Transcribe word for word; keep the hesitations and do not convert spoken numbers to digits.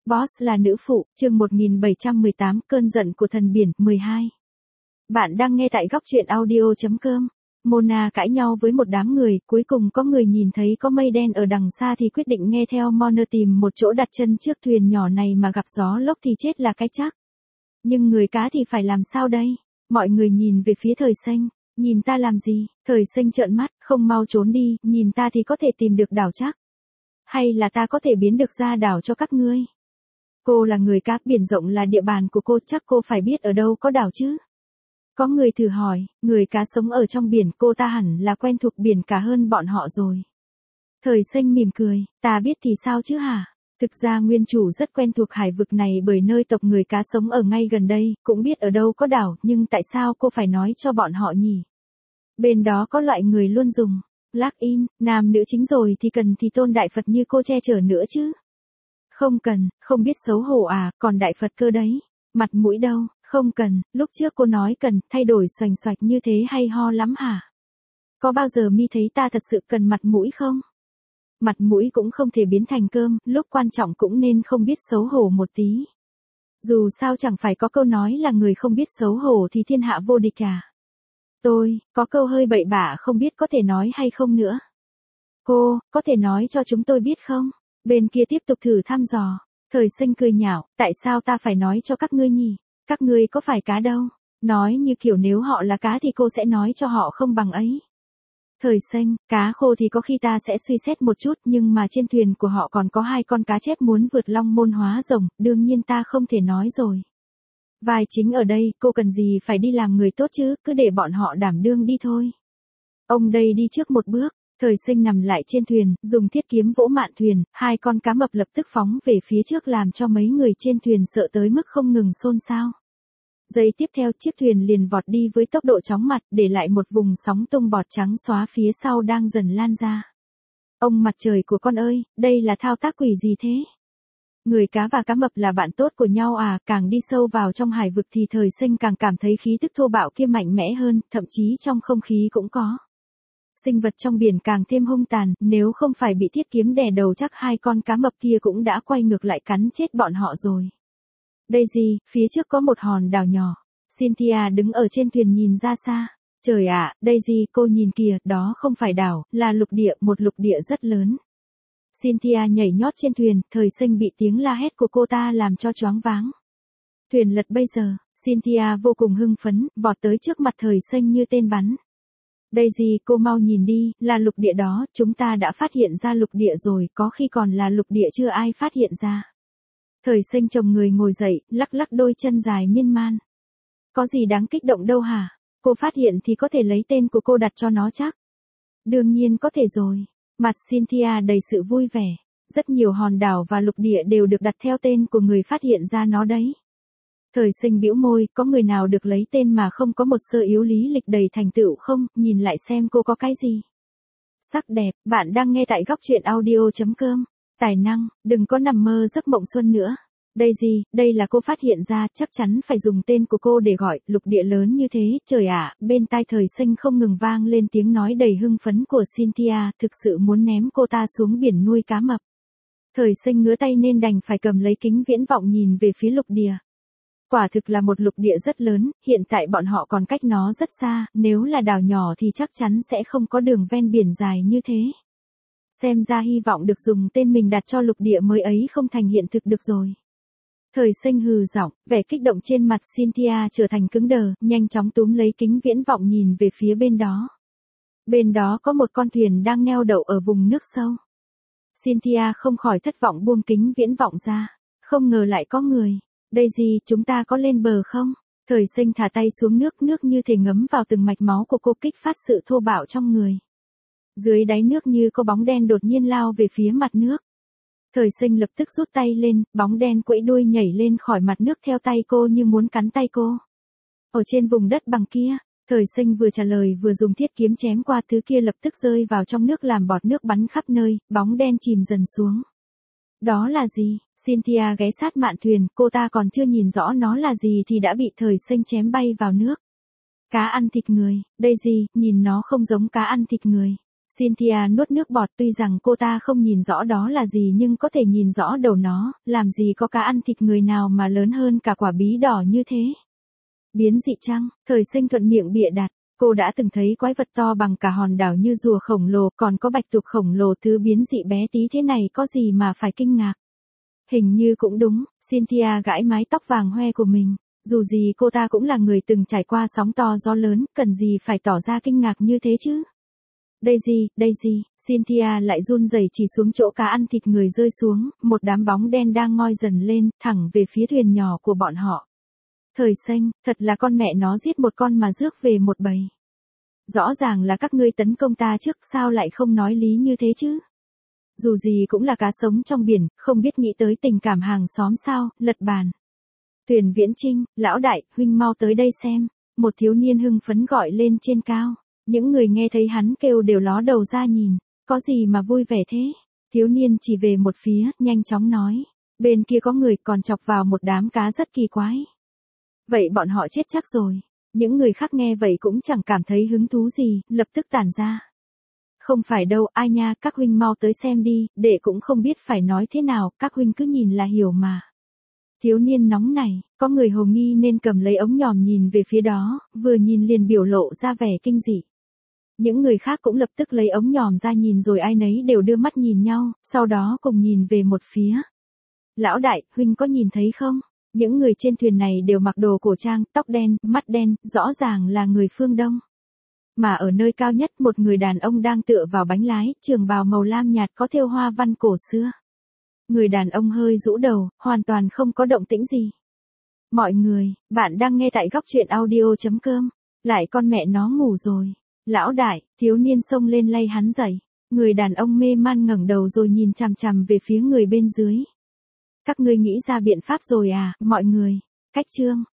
Boss là nữ phụ, chương một nghìn bảy trăm mười tám, cơn giận của thần biển, mười hai. Bạn đang nghe tại góc truyện audio chấm com. Mona cãi nhau với một đám người, cuối cùng có người nhìn thấy có mây đen ở đằng xa thì quyết định nghe theo Mona tìm một chỗ đặt chân trước thuyền nhỏ này mà gặp gió lốc thì chết là cái chắc. Nhưng người cá thì phải làm sao đây? Mọi người nhìn về phía Thời Xanh. Nhìn ta làm gì? Thời Xanh trợn mắt, không mau trốn đi, nhìn ta thì có thể tìm được đảo chắc. Hay là ta có thể biến được ra đảo cho các ngươi? Cô là người cá, biển rộng là địa bàn của cô, chắc cô phải biết ở đâu có đảo chứ. Có người thử hỏi, người cá sống ở trong biển, cô ta hẳn là quen thuộc biển cả hơn bọn họ rồi. Thời Xanh mỉm cười, ta biết thì sao chứ hả? Thực ra nguyên chủ rất quen thuộc hải vực này bởi nơi tộc người cá sống ở ngay gần đây, cũng biết ở đâu có đảo, nhưng tại sao cô phải nói cho bọn họ nhỉ? Bên đó có loại người luôn dùng plug-in, nam nữ chính rồi thì cần thì tôn đại Phật như cô che chở nữa chứ. Không cần, không biết xấu hổ à, còn đại Phật cơ đấy. Mặt mũi đâu, không cần, lúc trước cô nói cần, thay đổi xoành xoạch như thế hay ho lắm hả? Có bao giờ mi thấy ta thật sự cần mặt mũi không? Mặt mũi cũng không thể biến thành cơm, lúc quan trọng cũng nên không biết xấu hổ một tí. Dù sao chẳng phải có câu nói là người không biết xấu hổ thì thiên hạ vô địch à? Tôi, có câu hơi bậy bạ không biết có thể nói hay không nữa. Cô, có thể nói cho chúng tôi biết không? Bên kia tiếp tục thử thăm dò. Thời Xanh cười nhạo, tại sao ta phải nói cho các ngươi nhỉ? Các ngươi có phải cá đâu? Nói như kiểu nếu họ là cá thì cô sẽ nói cho họ không bằng ấy. Thời Xanh, cá khô thì có khi ta sẽ suy xét một chút, nhưng mà trên thuyền của họ còn có hai con cá chép muốn vượt long môn hóa rồng, đương nhiên ta không thể nói rồi. Vai chính ở đây, cô cần gì phải đi làm người tốt chứ, cứ để bọn họ đảm đương đi thôi. Ông đây đi trước một bước. Thời Xanh nằm lại trên thuyền, dùng thiết kiếm vỗ mạn thuyền, hai con cá mập lập tức phóng về phía trước làm cho mấy người trên thuyền sợ tới mức không ngừng xôn xao. Giây tiếp theo chiếc thuyền liền vọt đi với tốc độ chóng mặt, để lại một vùng sóng tung bọt trắng xóa phía sau đang dần lan ra. Ông mặt trời của con ơi, đây là thao tác quỷ gì thế? Người cá và cá mập là bạn tốt của nhau à, càng đi sâu vào trong hải vực thì Thời Xanh càng cảm thấy khí tức thô bạo kia mạnh mẽ hơn, thậm chí trong không khí cũng có. Sinh vật trong biển càng thêm hung tàn, nếu không phải bị thiết kiếm đè đầu chắc hai con cá mập kia cũng đã quay ngược lại cắn chết bọn họ rồi. Daisy, phía trước có một hòn đảo nhỏ. Cynthia đứng ở trên thuyền nhìn ra xa. Trời ạ, Daisy, cô nhìn kìa, đó không phải đảo, là lục địa, một lục địa rất lớn. Cynthia nhảy nhót trên thuyền, Thời Xanh bị tiếng la hét của cô ta làm cho choáng váng. Thuyền lật bây giờ, Cynthia vô cùng hưng phấn, vọt tới trước mặt Thời Xanh như tên bắn. Daisy, cô mau nhìn đi, là lục địa đó, chúng ta đã phát hiện ra lục địa rồi, có khi còn là lục địa chưa ai phát hiện ra. Thời Xanh chồng người ngồi dậy, lắc lắc đôi chân dài miên man. Có gì đáng kích động đâu hả? Cô phát hiện thì có thể lấy tên của cô đặt cho nó chắc. Đương nhiên có thể rồi. Mặt Cynthia đầy sự vui vẻ. Rất nhiều hòn đảo và lục địa đều được đặt theo tên của người phát hiện ra nó đấy. Thời Xanh bĩu môi, có người nào được lấy tên mà không có một sơ yếu lý lịch đầy thành tựu không, nhìn lại xem cô có cái gì. Sắc đẹp, bạn đang nghe tại góc truyện audio chấm com. Tài năng, đừng có nằm mơ giấc mộng xuân nữa. Daisy, đây là cô phát hiện ra, chắc chắn phải dùng tên của cô để gọi, lục địa lớn như thế, trời ạ, bên tai Thời Xanh không ngừng vang lên tiếng nói đầy hưng phấn của Cynthia, thực sự muốn ném cô ta xuống biển nuôi cá mập. Thời Xanh ngứa tay nên đành phải cầm lấy kính viễn vọng nhìn về phía lục địa. Quả thực là một lục địa rất lớn, hiện tại bọn họ còn cách nó rất xa, nếu là đảo nhỏ thì chắc chắn sẽ không có đường ven biển dài như thế. Xem ra hy vọng được dùng tên mình đặt cho lục địa mới ấy không thành hiện thực được rồi. Thời Xanh hừ giọng, vẻ kích động trên mặt Cynthia trở thành cứng đờ, nhanh chóng túm lấy kính viễn vọng nhìn về phía bên đó. Bên đó có một con thuyền đang neo đậu ở vùng nước sâu. Cynthia không khỏi thất vọng buông kính viễn vọng ra, không ngờ lại có người. Daisy, chúng ta có lên bờ không? Thời Xanh thả tay xuống nước, nước như thể ngấm vào từng mạch máu của cô, kích phát sự thô bạo trong người. Dưới đáy nước như có bóng đen đột nhiên lao về phía mặt nước. Thời Xanh lập tức rút tay lên, bóng đen quẫy đuôi nhảy lên khỏi mặt nước theo tay cô như muốn cắn tay cô. Ở trên vùng đất bằng kia, Thời Xanh vừa trả lời vừa dùng thiết kiếm chém qua, thứ kia lập tức rơi vào trong nước làm bọt nước bắn khắp nơi, bóng đen chìm dần xuống. Đó là gì? Cynthia ghé sát mạn thuyền, cô ta còn chưa nhìn rõ nó là gì thì đã bị Thời Xanh chém bay vào nước. Cá ăn thịt người, Daisy, nhìn nó không giống cá ăn thịt người. Cynthia nuốt nước bọt, tuy rằng cô ta không nhìn rõ đó là gì nhưng có thể nhìn rõ đầu nó, làm gì có cá ăn thịt người nào mà lớn hơn cả quả bí đỏ như thế. Biến dị chăng? Thời Sinh thuận miệng bịa đặt. Cô đã từng thấy quái vật to bằng cả hòn đảo như rùa khổng lồ, còn có bạch tuộc khổng lồ, thứ biến dị bé tí thế này có gì mà phải kinh ngạc. Hình như cũng đúng, Cynthia gãi mái tóc vàng hoe của mình. Dù gì cô ta cũng là người từng trải qua sóng to gió lớn, cần gì phải tỏ ra kinh ngạc như thế chứ. Daisy, Daisy, Cynthia lại run rẩy chỉ xuống chỗ cá ăn thịt người rơi xuống, một đám bóng đen đang ngoi dần lên, thẳng về phía thuyền nhỏ của bọn họ. Thời Sinh, thật là con mẹ nó giết một con mà rước về một bầy. Rõ ràng là các ngươi tấn công ta trước, sao lại không nói lý như thế chứ? Dù gì cũng là cá sống trong biển, không biết nghĩ tới tình cảm hàng xóm sao, lật bàn. Thuyền Viễn Trinh, lão đại, huynh mau tới đây xem. Một thiếu niên hưng phấn gọi lên trên cao. Những người nghe thấy hắn kêu đều ló đầu ra nhìn. Có gì mà vui vẻ thế? Thiếu niên chỉ về một phía, nhanh chóng nói. Bên kia có người còn chọc vào một đám cá rất kỳ quái. Vậy bọn họ chết chắc rồi. Những người khác nghe vậy cũng chẳng cảm thấy hứng thú gì, lập tức tản ra. Không phải đâu, ai nha, các huynh mau tới xem đi, đệ cũng không biết phải nói thế nào, các huynh cứ nhìn là hiểu mà. Thiếu niên nóng này, có người hồ nghi nên cầm lấy ống nhòm nhìn về phía đó, vừa nhìn liền biểu lộ ra vẻ kinh dị. Những người khác cũng lập tức lấy ống nhòm ra nhìn rồi ai nấy đều đưa mắt nhìn nhau, sau đó cùng nhìn về một phía. Lão đại, huynh có nhìn thấy không? Những người trên thuyền này đều mặc đồ cổ trang, tóc đen, mắt đen, rõ ràng là người phương Đông. Mà ở nơi cao nhất một người đàn ông đang tựa vào bánh lái, trường bào màu lam nhạt có thêu hoa văn cổ xưa. Người đàn ông hơi rũ đầu, hoàn toàn không có động tĩnh gì. Mọi người, bạn đang nghe tại góc truyện audio chấm com. Lại con mẹ nó ngủ rồi. Lão đại, thiếu niên xông lên lay hắn dậy. Người đàn ông mê man ngẩng đầu rồi nhìn chằm chằm về phía người bên dưới. Các ngươi nghĩ ra biện pháp rồi à, mọi người? Cách chương.